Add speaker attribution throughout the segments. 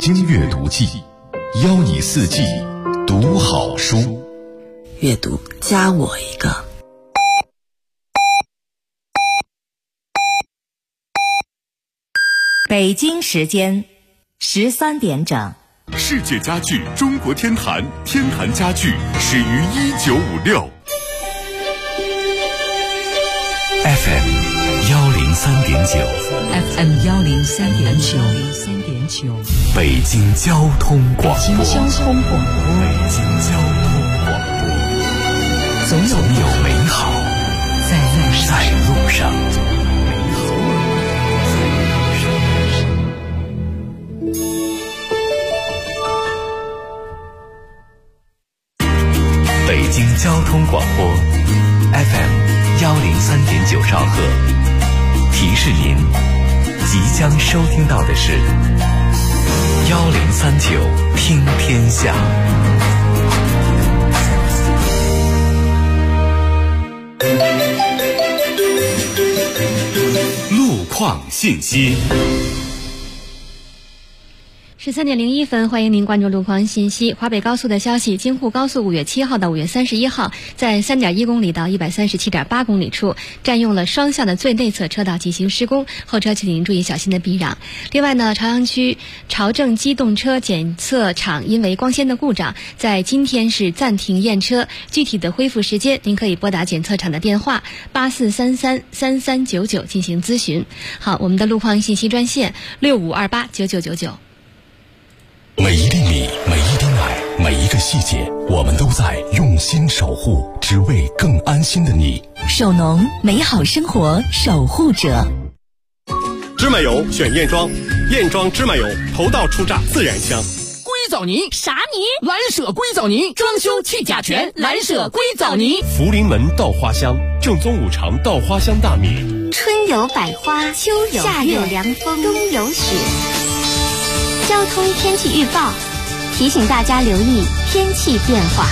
Speaker 1: 经阅读季，邀你四季读好书。
Speaker 2: 阅读加我一个。
Speaker 3: 北京时间13点整。
Speaker 4: 世界家具中国天坛，天坛家具始于1956。
Speaker 1: FM 103.9
Speaker 2: FM 103.9
Speaker 1: 北京交通广播。
Speaker 2: 北京交通广播，
Speaker 1: 总有美好在路上。北京交通广播 FM 103.9兆赫，提示您即将收听到的是1039听天下。路况信息。
Speaker 5: 13点01分，欢迎您关注路况信息。华北高速的消息，京沪高速5月7号到5月31号，在3.1公里到137.8公里处，占用了双向的最内侧车道进行施工，后车请注意小心的避让。另外呢，朝阳区朝正机动车检测场因为光纤的故障，在今天是暂停验车，具体的恢复时间，您可以拨打检测场的电话84333399进行咨询。好，我们的路况信息专线65289999。
Speaker 1: 每一粒米，每一滴奶，每一个细节，我们都在用心守护，只为更安心的你。
Speaker 3: 首农，美好生活守护者。
Speaker 6: 芝麻油选燕庄，燕庄芝麻油头道出榨，自然香。
Speaker 7: 硅藻泥
Speaker 8: 啥泥？
Speaker 7: 蓝舍硅藻泥，装修去甲醛，蓝舍硅藻泥。
Speaker 6: 福临门稻花香，正宗五常稻花香大米。
Speaker 8: 春有百花，秋有夏有凉风，冬有雪。交通天气预报提醒大家留意天气变化。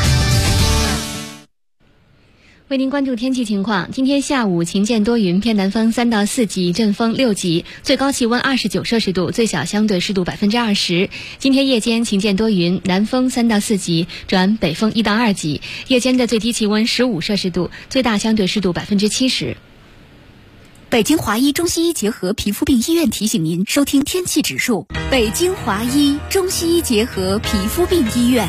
Speaker 5: 为您关注天气情况，今天下午晴间多云，偏南风3到4级，阵风6级，最高气温29摄氏度，最小相对湿度20%。今天夜间晴间多云，南风3到4级，转北风1到2级，夜间的最低气温15摄氏度，最大相对湿度70%。
Speaker 9: 北京华医中西医结合皮肤病医院提醒您收听天气指数。北京华医中西医结合皮肤病医院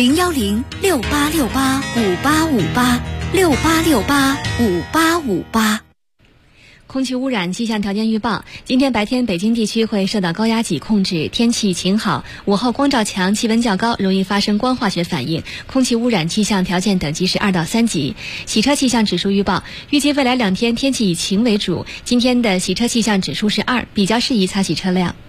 Speaker 9: 01068685858，68685858。
Speaker 5: 空气污染气象条件预报，今天白天北京地区会受到高压脊控制，天气晴好，午后光照强，气温较高，容易发生光化学反应，空气污染气象条件等级是2到3级。洗车气象指数预报，预计未来2天天气以晴为主，今天的洗车气象指数是2，比较适宜擦洗车辆。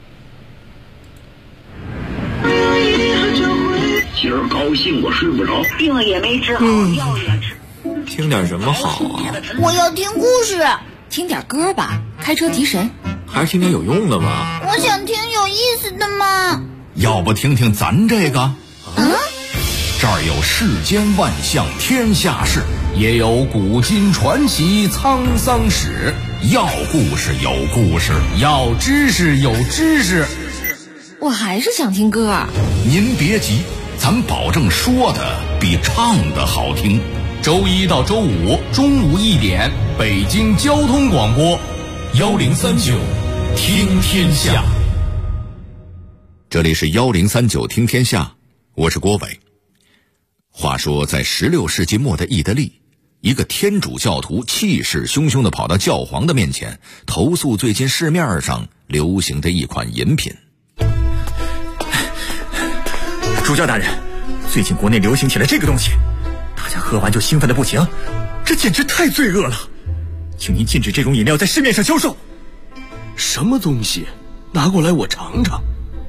Speaker 10: 今儿高兴我睡不着，病也没治好，药也吃。
Speaker 11: 听点什么好啊？
Speaker 12: 我要听故事。
Speaker 9: 听点歌吧，开车提神。
Speaker 11: 还是听点有用的吧。
Speaker 12: 我想听有意思的嘛。
Speaker 13: 要不听听咱这个？这儿有世间万象天下事，也有古今传奇沧桑史。要故事有故事，要知识有知识。
Speaker 9: 我还是想听歌。
Speaker 13: 您别急，咱保证说的比唱的好听。周一到周五中午1点，北京交通广播1039听天下。
Speaker 4: 这里是1039听天下，我是郭伟。话说在16世纪末的意大利，一个天主教徒气势汹汹地跑到教皇的面前，投诉最近市面上流行的一款饮品。
Speaker 14: 主教大人，最近国内流行起来这个东西，大家喝完就兴奋的不行，这简直太罪恶了，请您禁止这种饮料在市面上销售。
Speaker 6: 什么东西？拿过来我尝尝。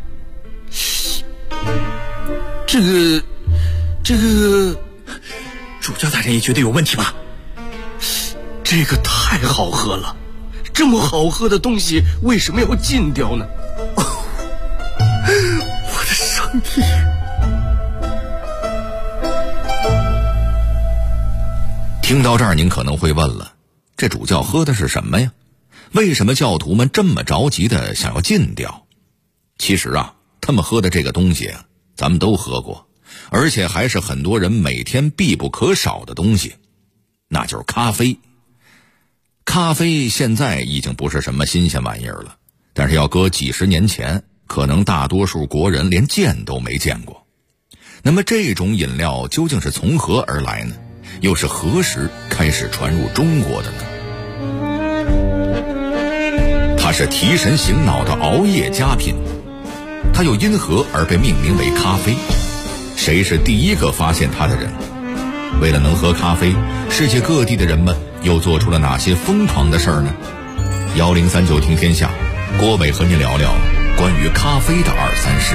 Speaker 6: 这个
Speaker 14: 主教大人也觉得有问题吧？
Speaker 6: 这个太好喝了，这么好喝的东西为什么要禁掉呢？我的上帝！
Speaker 4: 听到这儿您可能会问了，这主教喝的是什么呀？为什么教徒们这么着急的想要禁掉？其实啊， 他们喝的这个东西啊，咱们都喝过，而且还是很多人每天必不可少的东西，那就是咖啡。咖啡现在已经不是什么新鲜玩意儿了，但是要搁几十年前，可能大多数国人连见都没见过。那么这种饮料究竟是从何而来呢？又是何时开始传入中国的呢？它是提神醒脑的熬夜佳品，它又因何而被命名为咖啡？谁是第一个发现它的人？为了能喝咖啡，世界各地的人们又做出了哪些疯狂的事儿呢？1039听天下，郭伟和您聊聊关于咖啡的二三事。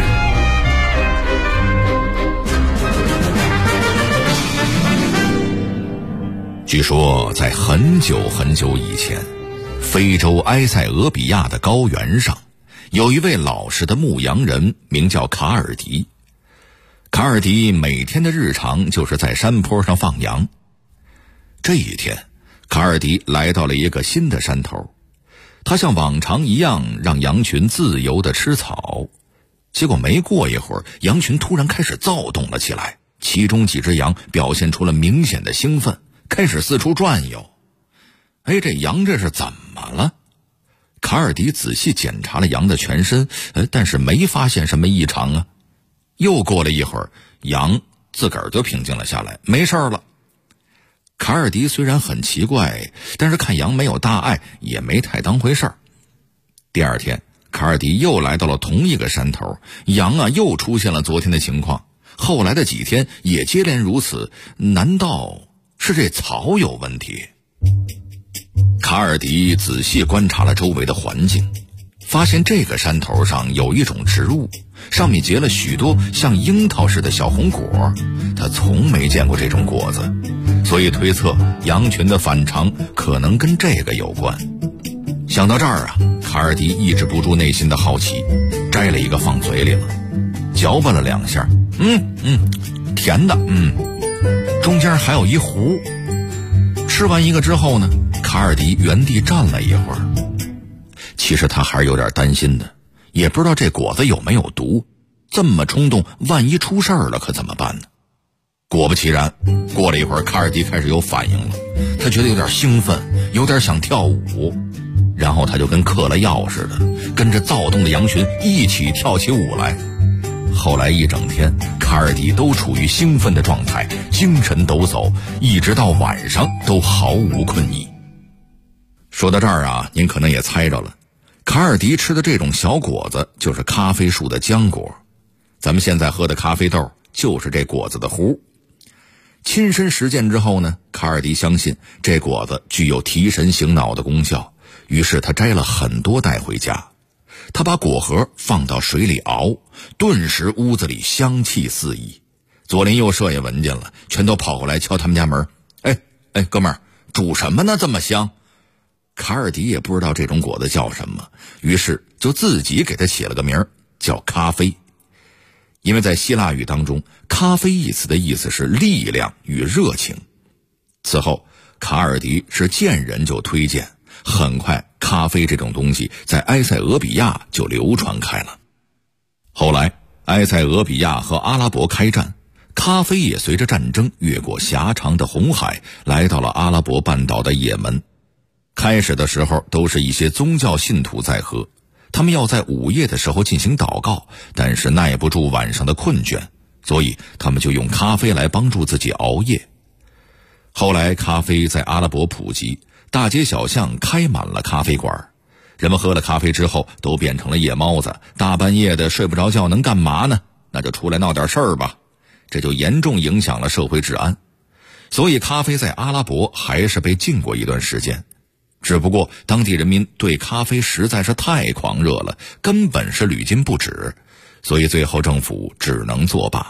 Speaker 4: 据说在很久很久以前，非洲埃塞俄比亚的高原上，有一位老实的牧羊人，名叫卡尔迪。卡尔迪每天的日常就是在山坡上放羊。这一天，卡尔迪来到了一个新的山头，他像往常一样让羊群自由地吃草。结果没过一会儿，羊群突然开始躁动了起来，其中几只羊表现出了明显的兴奋，开始四处转悠。这羊这是怎么了？卡尔迪仔细检查了羊的全身，但是没发现什么异常啊。又过了一会儿，羊自个儿就平静了下来，没事了。卡尔迪虽然很奇怪，但是看羊没有大碍，也没太当回事儿。第二天，卡尔迪又来到了同一个山头，羊又出现了昨天的情况，后来的几天也接连如此，难道是这草有问题？卡尔迪仔细观察了周围的环境，发现这个山头上有一种植物，上面结了许多像樱桃似的小红果，他从没见过这种果子，所以推测羊群的反常可能跟这个有关。想到这儿卡尔迪抑制不住内心的好奇，摘了一个放嘴里了，嚼巴了两下，甜的，中间还有一核。吃完一个之后呢，卡尔迪原地站了一会儿。其实他还是有点担心的，也不知道这果子有没有毒，这么冲动，万一出事儿了可怎么办呢？果不其然，过了一会儿，卡尔迪开始有反应了，他觉得有点兴奋，有点想跳舞，然后他就跟嗑了药似的，跟着躁动的羊群一起跳起舞来。后来一整天，卡尔迪都处于兴奋的状态，精神抖擞，一直到晚上都毫无困意。说到这儿您可能也猜着了，卡尔迪吃的这种小果子就是咖啡树的浆果，咱们现在喝的咖啡豆就是这果子的核。亲身实践之后呢，卡尔迪相信这果子具有提神醒脑的功效，于是他摘了很多带回家。他把果核放到水里熬，顿时屋子里香气四溢。左邻右舍也闻见了，全都跑过来敲他们家门。哥们儿，煮什么呢？这么香。卡尔迪也不知道这种果子叫什么，于是就自己给它起了个名儿，叫咖啡。因为在希腊语当中，咖啡一词的意思是力量与热情。此后，卡尔迪是见人就推荐，很快咖啡这种东西在埃塞俄比亚就流传开了。后来埃塞俄比亚和阿拉伯开战，咖啡也随着战争越过狭长的红海，来到了阿拉伯半岛的也门。开始的时候都是一些宗教信徒在喝，他们要在午夜的时候进行祷告，但是耐不住晚上的困倦，所以他们就用咖啡来帮助自己熬夜。后来咖啡在阿拉伯普及，大街小巷开满了咖啡馆，人们喝了咖啡之后都变成了夜猫子，大半夜的睡不着觉能干嘛呢？那就出来闹点事儿吧，这就严重影响了社会治安。所以咖啡在阿拉伯还是被禁过一段时间，只不过当地人民对咖啡实在是太狂热了，根本是屡禁不止，所以最后政府只能作罢。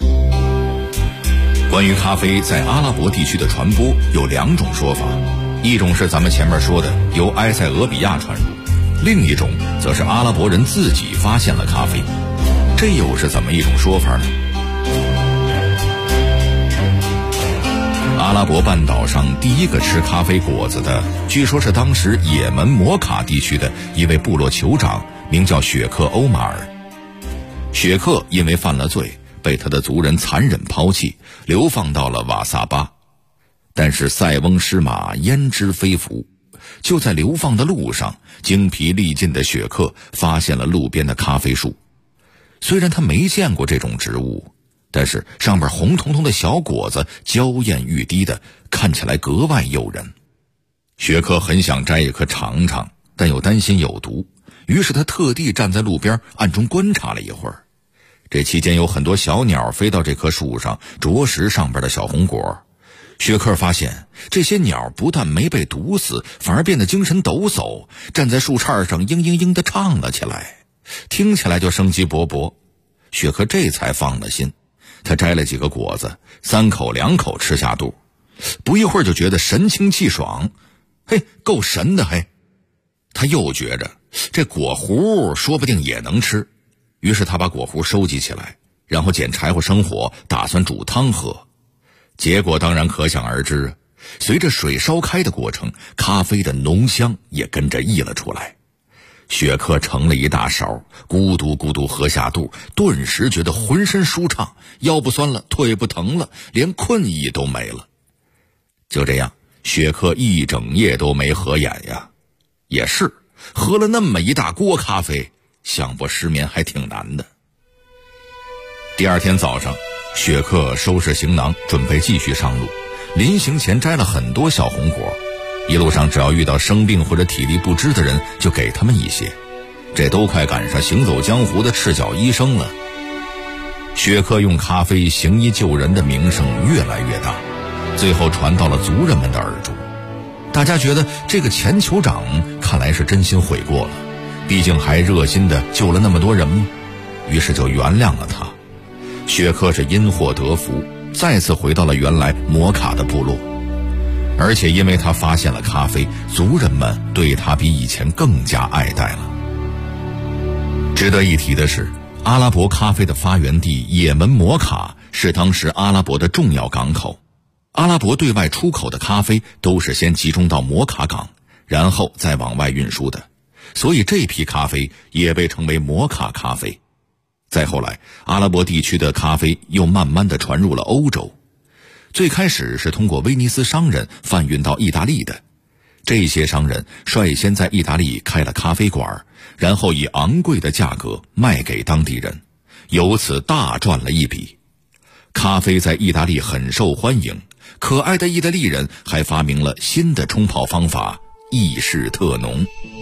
Speaker 4: 关于咖啡在阿拉伯地区的传播有两种说法，一种是咱们前面说的由埃塞俄比亚传入，另一种则是阿拉伯人自己发现了咖啡。这又是怎么一种说法呢？阿拉伯半岛上第一个吃咖啡果子的，据说是当时也门摩卡地区的一位部落酋长，名叫雪克欧马尔。 雪克因为犯了罪，被他的族人残忍抛弃，流放到了瓦萨巴。但是塞翁失马焉知非福，就在流放的路上，精疲力尽的雪克发现了路边的咖啡树。虽然他没见过这种植物，但是上面红彤彤的小果子娇艳欲滴的，看起来格外诱人。雪克很想摘一颗尝尝，但又担心有毒，于是他特地站在路边暗中观察了一会儿。这期间有很多小鸟飞到这棵树上啄食上边的小红果。雪克发现这些鸟不但没被毒死，反而变得精神抖擞，站在树杈上嘤嘤嘤地唱了起来，听起来就生机勃勃。雪克这才放了心，他摘了几个果子，3口2口吃下肚，不一会儿就觉得神清气爽，嘿，够神的嘿！他又觉着这果核说不定也能吃，于是他把果核收集起来，然后捡柴火生火，打算煮汤喝。结果当然可想而知，随着水烧开的过程，咖啡的浓香也跟着溢了出来。雪克盛了一大勺，咕嘟咕嘟喝下肚，顿时觉得浑身舒畅，腰不酸了，腿不疼了，连困意都没了。就这样，雪克一整夜都没合眼呀。也是，喝了那么一大锅咖啡，想不失眠还挺难的。第二天早上，雪克收拾行囊，准备继续上路。临行前摘了很多小红果，一路上只要遇到生病或者体力不支的人，就给他们一些。这都快赶上行走江湖的赤脚医生了。雪克用咖啡行医救人的名声越来越大，最后传到了族人们的耳中。大家觉得这个前酋长看来是真心悔过了，毕竟还热心的救了那么多人嘛，于是就原谅了他。雪克是因祸得福，再次回到了原来摩卡的部落，而且因为他发现了咖啡，族人们对他比以前更加爱戴了。值得一提的是，阿拉伯咖啡的发源地也门摩卡是当时阿拉伯的重要港口。阿拉伯对外出口的咖啡都是先集中到摩卡港，然后再往外运输的，所以这批咖啡也被称为摩卡咖啡。再后来，阿拉伯地区的咖啡又慢慢地传入了欧洲。最开始是通过威尼斯商人贩运到意大利的，这些商人率先在意大利开了咖啡馆，然后以昂贵的价格卖给当地人，由此大赚了一笔。咖啡在意大利很受欢迎，可爱的意大利人还发明了新的冲泡方法——意式特浓。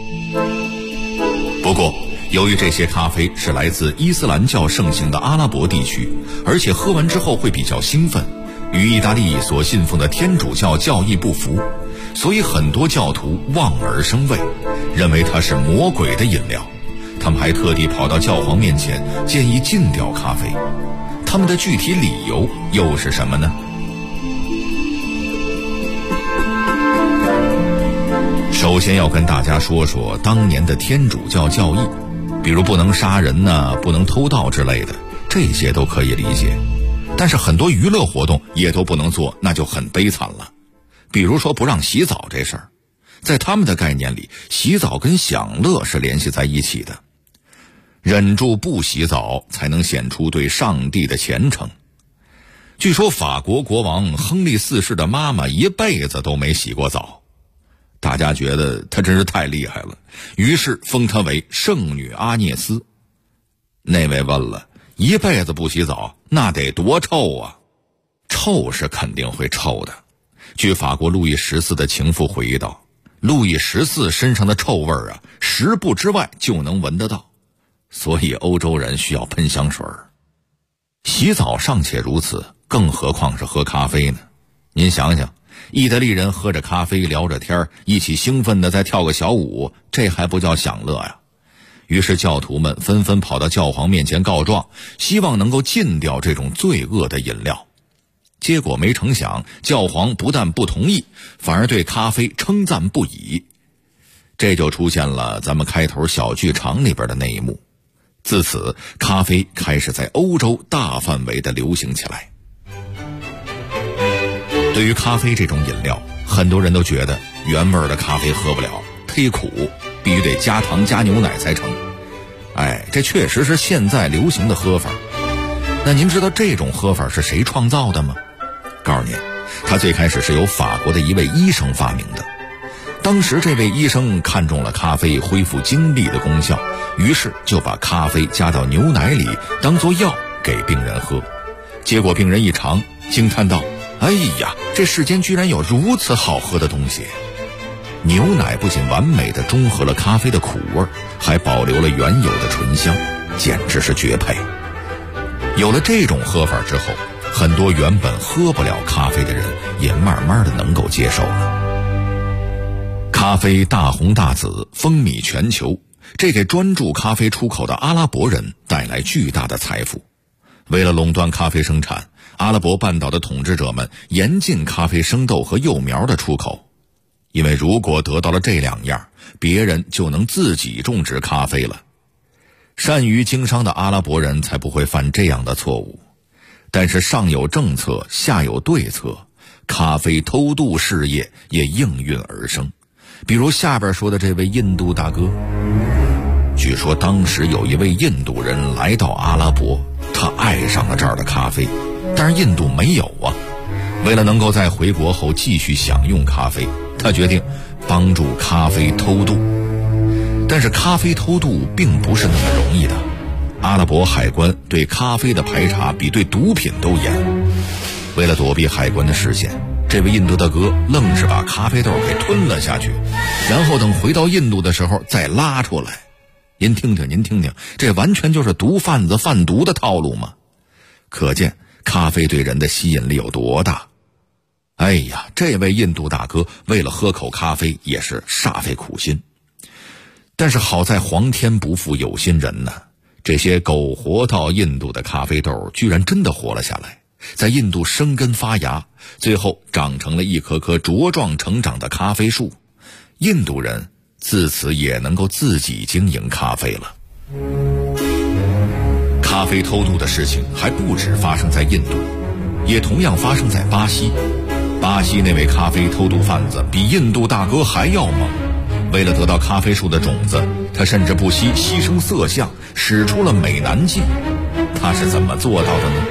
Speaker 4: 不过由于这些咖啡是来自伊斯兰教盛行的阿拉伯地区，而且喝完之后会比较兴奋，与意大利所信奉的天主教教义不符，所以很多教徒望而生畏，认为它是魔鬼的饮料。他们还特地跑到教皇面前建议禁掉咖啡。他们的具体理由又是什么呢？首先要跟大家说说当年的天主教教义，比如不能杀人呢，不能偷盗之类的，这些都可以理解。但是很多娱乐活动也都不能做，那就很悲惨了。比如说不让洗澡这事儿，在他们的概念里，洗澡跟享乐是联系在一起的。忍住不洗澡，才能显出对上帝的虔诚。据说法国国王亨利4世的妈妈一辈子都没洗过澡，大家觉得她真是太厉害了，于是封她为圣女阿涅斯。那位问了，一辈子不洗澡，那得多臭啊？臭是肯定会臭的。据法国路易14的情妇回忆道，路易14身上的臭味啊，10步之外就能闻得到，所以欧洲人需要喷香水。洗澡尚且如此，更何况是喝咖啡呢？您想想，意大利人喝着咖啡聊着天，一起兴奋地再跳个小舞，这还不叫享乐呀？于是教徒们纷纷跑到教皇面前告状，希望能够禁掉这种罪恶的饮料。结果没成想，教皇不但不同意，反而对咖啡称赞不已。这就出现了咱们开头小剧场里边的那一幕。自此，咖啡开始在欧洲大范围的流行起来。对于咖啡这种饮料，很多人都觉得原味的咖啡喝不了，忒苦，必须得加糖加牛奶才成。 这确实是现在流行的喝法。那您知道这种喝法是谁创造的吗？告诉您，它最开始是由法国的一位医生发明的。当时这位医生看中了咖啡恢复精力的功效，于是就把咖啡加到牛奶里当作药给病人喝。结果病人一尝，惊叹道：哎呀，这世间居然有如此好喝的东西！牛奶不仅完美地中和了咖啡的苦味，还保留了原有的醇香，简直是绝配。有了这种喝法之后，很多原本喝不了咖啡的人也慢慢的能够接受了。咖啡大红大紫，风靡全球，这给专注咖啡出口的阿拉伯人带来巨大的财富。为了垄断咖啡生产，阿拉伯半岛的统治者们严禁咖啡生豆和幼苗的出口，因为如果得到了这两样，别人就能自己种植咖啡了。善于经商的阿拉伯人才不会犯这样的错误。但是上有政策，下有对策，咖啡偷渡事业也应运而生。比如下边说的这位印度大哥，据说当时有一位印度人来到阿拉伯，他爱上了这儿的咖啡，但是印度没有啊。为了能够在回国后继续享用咖啡，他决定帮助咖啡偷渡。但是咖啡偷渡并不是那么容易的，阿拉伯海关对咖啡的排查比对毒品都严。为了躲避海关的视线，这位印度大哥愣是把咖啡豆给吞了下去，然后等回到印度的时候再拉出来。您听听，这完全就是毒贩子贩毒的套路嘛！可见咖啡对人的吸引力有多大。哎呀，这位印度大哥为了喝口咖啡也是煞费苦心。但是好在皇天不负有心人呢，这些苟活到印度的咖啡豆居然真的活了下来，在印度生根发芽，最后长成了一棵棵茁壮成长的咖啡树。印度人自此也能够自己经营咖啡了。咖啡偷渡的事情还不止发生在印度，也同样发生在巴西。巴西那位咖啡偷渡贩子比印度大哥还要猛，为了得到咖啡树的种子，他甚至不惜牺牲色相，使出了美男计。他是怎么做到的呢？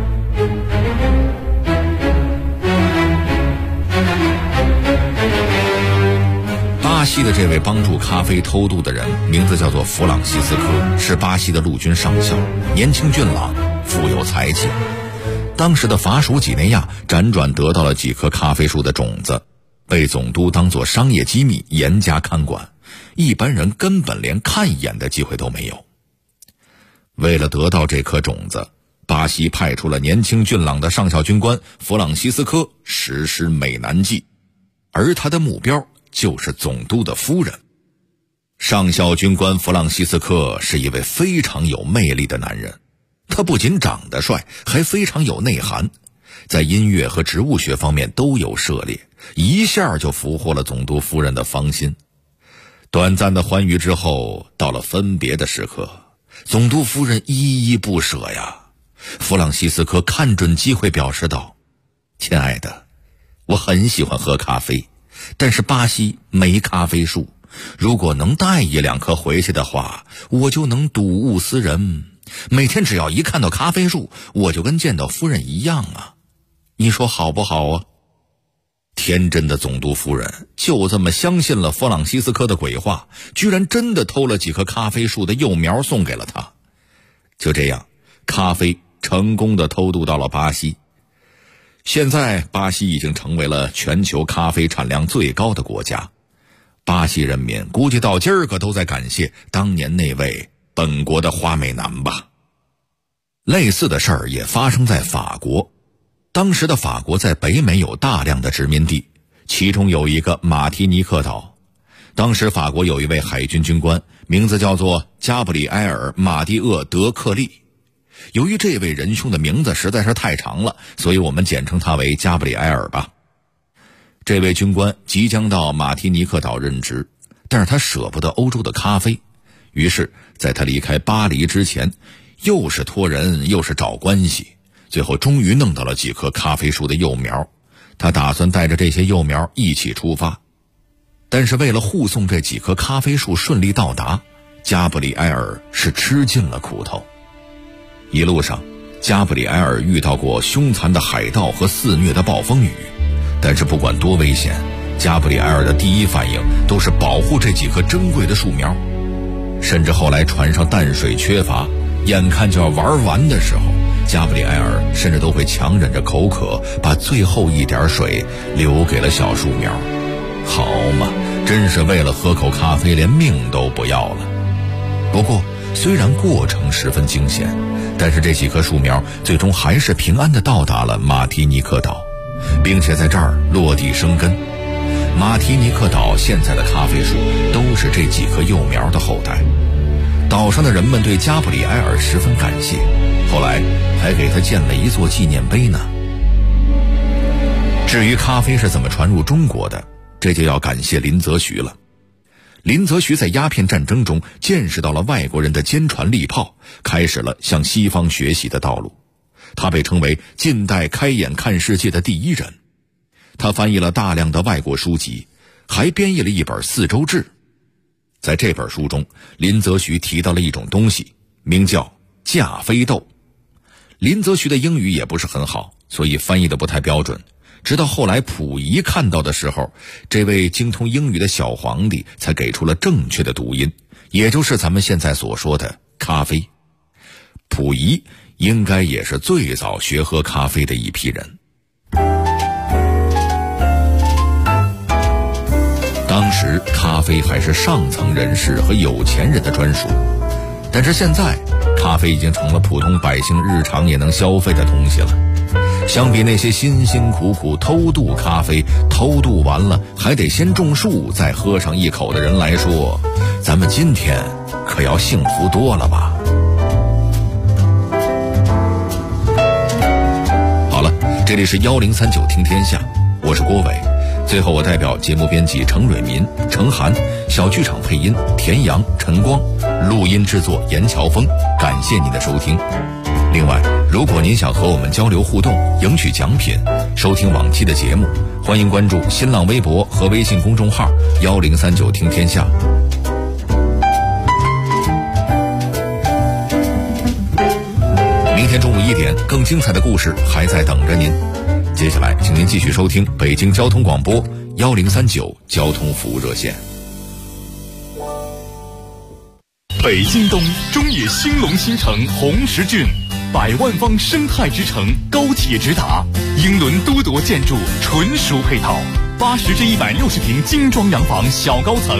Speaker 4: 巴西的这位帮助咖啡偷渡的人名字叫做弗朗西斯科，是巴西的陆军上校，年轻俊朗，富有才气。当时的法属几内亚辗转得到了几棵咖啡树的种子，被总督当作商业机密严加看管，一般人根本连看一眼的机会都没有。为了得到这颗种子，巴西派出了年轻俊朗的上校军官弗朗西斯科实施美男计，而他的目标就是总督的夫人。上校军官弗朗西斯科是一位非常有魅力的男人，他不仅长得帅，还非常有内涵，在音乐和植物学方面都有涉猎，一下就俘获了总督夫人的芳心。短暂的欢愉之后，到了分别的时刻，总督夫人依依不舍呀。弗朗西斯科看准机会表示道：亲爱的，我很喜欢喝咖啡，但是巴西没咖啡树，如果能带一两颗回去的话，我就能睹物思人，每天只要一看到咖啡树，我就跟见到夫人一样啊，你说好不好啊？天真的总督夫人就这么相信了弗朗西斯科的鬼话，居然真的偷了几棵咖啡树的幼苗送给了他。就这样，咖啡成功的偷渡到了巴西。现在巴西已经成为了全球咖啡产量最高的国家，巴西人民估计到今儿个都在感谢当年那位本国的花美男吧。类似的事儿也发生在法国。当时的法国在北美有大量的殖民地，其中有一个马提尼克岛。当时法国有一位海军军官，名字叫做加布里埃尔·马蒂厄·德克利。由于这位仁兄的名字实在是太长了，所以我们简称他为加布里埃尔吧。这位军官即将到马提尼克岛任职，但是他舍不得欧洲的咖啡，于是在他离开巴黎之前，又是托人又是找关系，最后终于弄到了几棵咖啡树的幼苗。他打算带着这些幼苗一起出发，但是为了护送这几棵咖啡树顺利到达， 加布里埃尔是吃尽了苦头。一路上，加布里埃尔遇到过凶残的海盗和肆虐的暴风雨，但是不管多危险，加布里埃尔的第一反应都是保护这几棵珍贵的树苗。甚至后来船上淡水缺乏，眼看就要玩完的时候，加布里埃尔甚至都会强忍着口渴，把最后一点水留给了小树苗。好嘛，真是为了喝口咖啡连命都不要了。不过虽然过程十分惊险，但是这几棵树苗最终还是平安地到达了马提尼克岛，并且在这儿落地生根。马提尼克岛现在的咖啡树都是这几棵幼苗的后代。岛上的人们对加布里埃尔十分感谢，后来还给他建了一座纪念碑呢。至于咖啡是怎么传入中国的，这就要感谢林则徐了。林则徐在鸦片战争中见识到了外国人的坚船利炮，开始了向西方学习的道路。他被称为近代开眼看世界的第一人。他翻译了大量的外国书籍，还编译了一本四周志。在这本书中，林则徐提到了一种东西，名叫架飞豆。林则徐的英语也不是很好，所以翻译的不太标准。直到后来溥仪看到的时候，这位精通英语的小皇帝才给出了正确的读音，也就是咱们现在所说的咖啡。溥仪应该也是最早学喝咖啡的一批人。当时咖啡还是上层人士和有钱人的专属，但是现在咖啡已经成了普通百姓日常也能消费的东西了。相比那些辛辛苦苦偷渡咖啡，偷渡完了还得先种树再喝上一口的人来说，咱们今天可要幸福多了吧。好了，这里是1039听天下，我是郭伟。最后我代表节目编辑程蕊民、程涵，小剧场配音田阳、陈光，录音制作严乔峰，感谢您的收听。另外，如果您想和我们交流互动，赢取奖品，收听往期的节目，欢迎关注新浪微博和微信公众号1039听天下。明天中午1点，更精彩的故事还在等着您。接下来请您继续收听北京交通广播1039交通服务热线。
Speaker 15: 北京东中野兴隆新城红石郡，100万方生态之城，高铁直达，英伦都铎建筑，纯熟配套，80至160平精装洋房小高层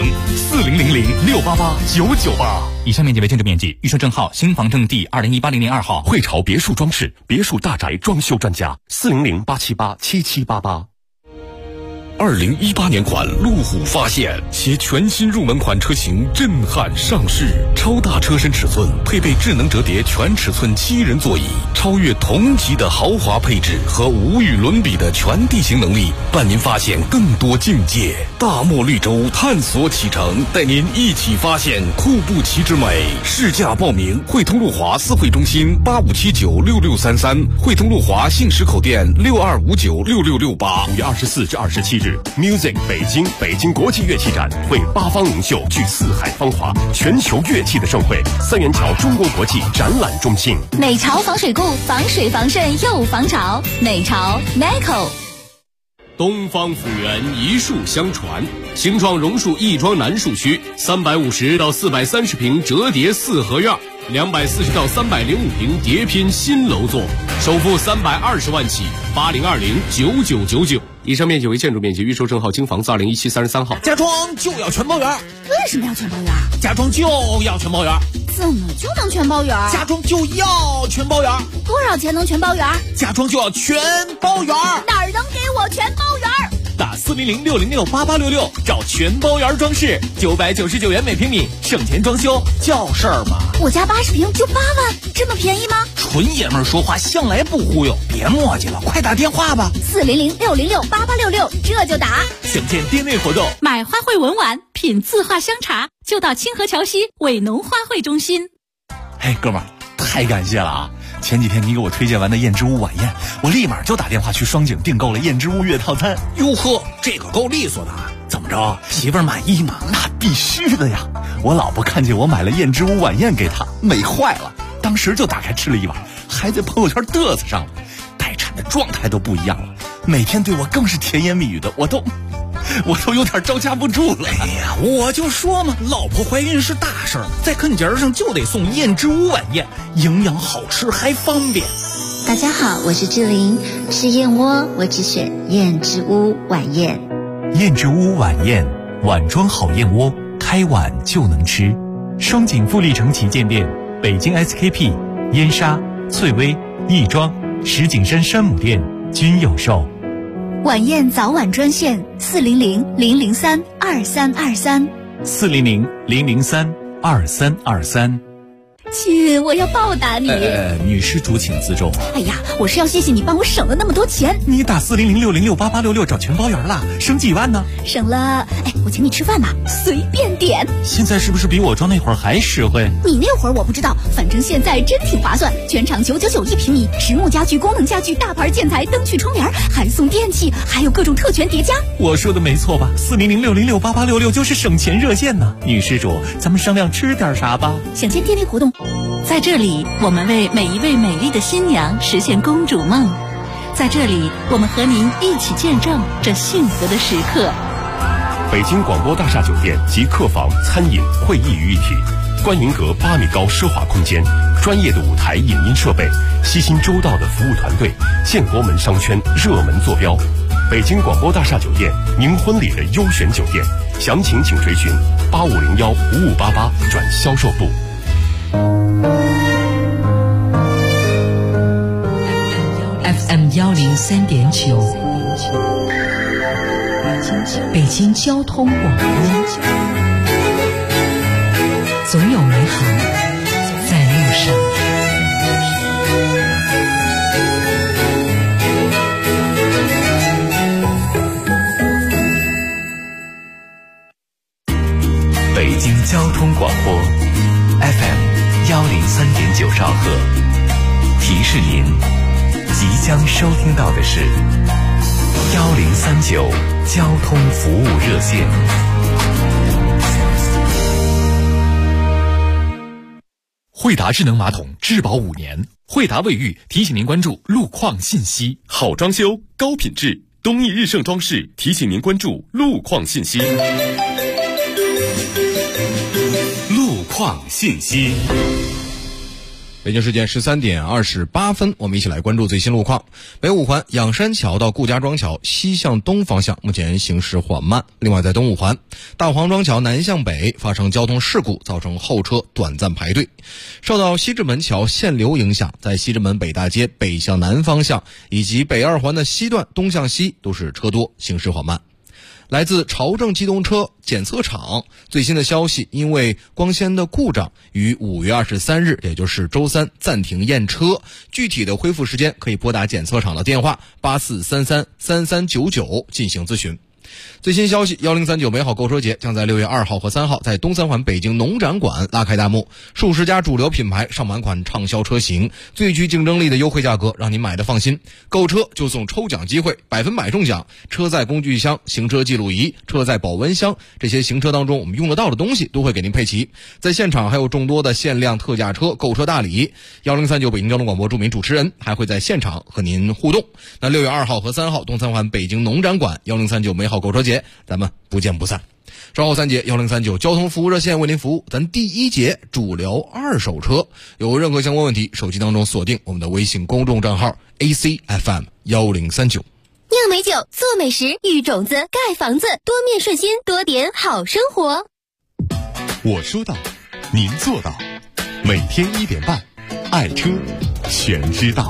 Speaker 15: ，4000688998。
Speaker 16: 以上面积为建筑面积，预售证号新房证第20180002号。
Speaker 17: 汇潮别墅装饰，别墅大宅装修专家，400-878-7788。2018年款路虎发现，其全新入门款车型震撼上市，超大车身尺寸，配备智能折叠全尺寸7人座椅，超越同级的豪华配置和无与伦比的全地形能力，伴您发现更多境界。大漠绿洲探索启程，带您一起发现库布齐之美。试驾报名：汇通路华4会中心85796633，汇通路华信实口店62596668。5月24至27日。Music 北京国际乐器展为8方名秀聚四海芳华，全球乐器的盛会。三元桥中国国际展览中心。
Speaker 3: 美潮防水固，防水防渗又防潮。美潮 Nico。
Speaker 18: 东方府园一树相传，形状榕树亦庄南树区，350到430平折叠4合院，240到305平叠拼新楼座，首付320万起，80209999。以上面积为建筑面积，预售证号京房子2017 33号。
Speaker 19: 家装就要全包圆。
Speaker 12: 为什么要全包圆？
Speaker 19: 家装就要全包圆。
Speaker 12: 怎么就能全包圆？
Speaker 19: 家装就要全包圆。
Speaker 12: 多少钱能全包圆？
Speaker 19: 家装就要全包圆。
Speaker 12: 哪儿能给我全包圆？
Speaker 19: 打400-606-8866，找全包圆装饰，999元每平米，省钱装修叫事儿嘛。
Speaker 12: 我家80平就8万，这么便宜吗？
Speaker 19: 纯爷们儿说话向来不忽悠，别磨叽了，快打电话吧。
Speaker 12: 400-606-8866，这就打。
Speaker 19: 省钱店内活动，
Speaker 3: 买花卉文玩，品字画香茶，就到清河桥西伟农花卉中心。
Speaker 14: 嘿，哥们儿，太感谢了啊！前几天你给我推荐完的燕之屋晚宴，我立马就打电话去双井订购了燕之屋月套餐。
Speaker 19: 哟呵，这个够利索的。怎么
Speaker 14: 么着？媳妇儿满意吗？
Speaker 19: 那必须的呀！我老婆看见我买了燕之屋晚宴给她，美坏了，当时就打开吃了一碗，还在朋友圈嘚瑟上了。待产的状态都不一样了，每天对我更是甜言蜜语的，我都有点招架不住了。
Speaker 14: 哎呀，我就说嘛，老婆怀孕是大事儿，在跟节上就得送燕之屋晚宴，营养好吃还方便。
Speaker 8: 大家好，我是志玲，吃燕窝我只选燕之屋晚宴。
Speaker 16: 燕之屋晚宴，碗装好燕窝，开碗就能吃。双井富力城旗舰店、北京 SKP、燕莎、翠微、亦庄、石景山山姆店均有售。
Speaker 9: 晚宴早晚专线400-003-2323
Speaker 16: 400-003-2323。
Speaker 12: 亲，我要报答你。
Speaker 14: 女施主请自重。
Speaker 12: 哎呀，我是要谢谢你帮我省了那么多钱。
Speaker 16: 你打400-606-8866找全包圆啦，省几万呢？
Speaker 12: 省了，我请你吃饭吧，随便点。
Speaker 16: 现在是不是比我装那会儿还实惠？
Speaker 12: 你那会儿我不知道，反正现在真挺划算，全场999一平米，实木家具、功能家具、大牌建材、灯具、窗帘，还送电器，还有各种特权叠加。
Speaker 16: 我说的没错吧？400-606-8866就是省钱热线呢。女施主，咱们商量吃点啥吧？
Speaker 12: 享签电力活动。
Speaker 3: 在这里，我们为每一位美丽的新娘实现公主梦。在这里，我们和您一起见证这幸福的时刻。
Speaker 17: 北京广播大厦酒店集客房、餐饮、会议于一体，观云阁8米高奢华空间，专业的舞台影音设备，悉心周到的服务团队，建国门商圈热门坐标。北京广播大厦酒店，您婚礼的优选酒店，详情请垂询8501-5588转销售部。
Speaker 2: FM 103.9，北京交通广播，总有美好在路上。
Speaker 1: 北京交通广播 FM 103.9兆赫，提示您即将收听到的是1039交通服务热线。
Speaker 16: 惠达智能马桶质保5年，惠达卫浴提醒您关注路况信息。
Speaker 17: 好装修，高品质，东义日盛装饰提醒您关注路况信息。路况信息。
Speaker 20: 北京时间13点28分，我们一起来关注最新路况。北五环仰山桥到顾家庄桥西向东方向目前行驶缓慢。另外在东五环大黄庄桥南向北发生交通事故，造成后车短暂排队。受到西直门桥限流影响，在西直门北大街北向南方向以及北二环的西段东向西都是车多，行驶缓慢。来自朝正机动车检测厂最新的消息，因为光纤的故障，于5月23日，也就是周三暂停验车。具体的恢复时间可以拨打检测厂的电话8433-3399进行咨询。最新消息，1039美好购车节将在6月2号和3号在东三环北京农展馆拉开大幕，数十家主流品牌上万款畅销车型，最具竞争力的优惠价格，让您买的放心。购车就送抽奖机会，100%中奖，车载工具箱、行车记录仪、车载保温箱，这些行车当中我们用得到的东西都会给您配齐。在现场还有众多的限量特价车购车大礼，1039北京交通广播著名主持人还会在现场和您互动。那6月2号和3号东三环北京农展馆1039美好购车节，咱们不见不散。稍后3节1039交通服务热线为您服务。咱第1节主聊二手车，有任何相关问题，手机当中锁定我们的微信公众账号 ACFM 1039。
Speaker 8: 酿美酒，做美食，育种子，盖房子，多面顺心，多点好生活。
Speaker 17: 我说到，您做到。每天1点半，爱车全知道。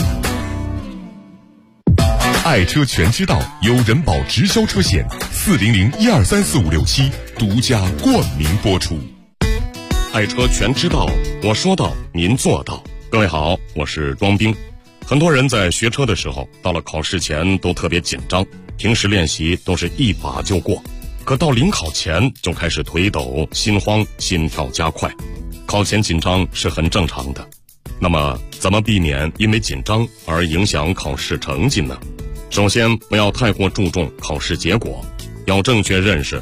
Speaker 17: 爱车全知道由人保直销车险400-1234567独家冠名播出。爱车全知道，我说到，您做到。各位好，我是庄兵。很多人在学车的时候，到了考试前都特别紧张，平时练习都是一把就过，可到临考前就开始腿抖、心慌、心跳加快。考前紧张是很正常的，那么怎么避免因为紧张而影响考试成绩呢？首先，不要太过注重考试结果，
Speaker 21: 要正确认识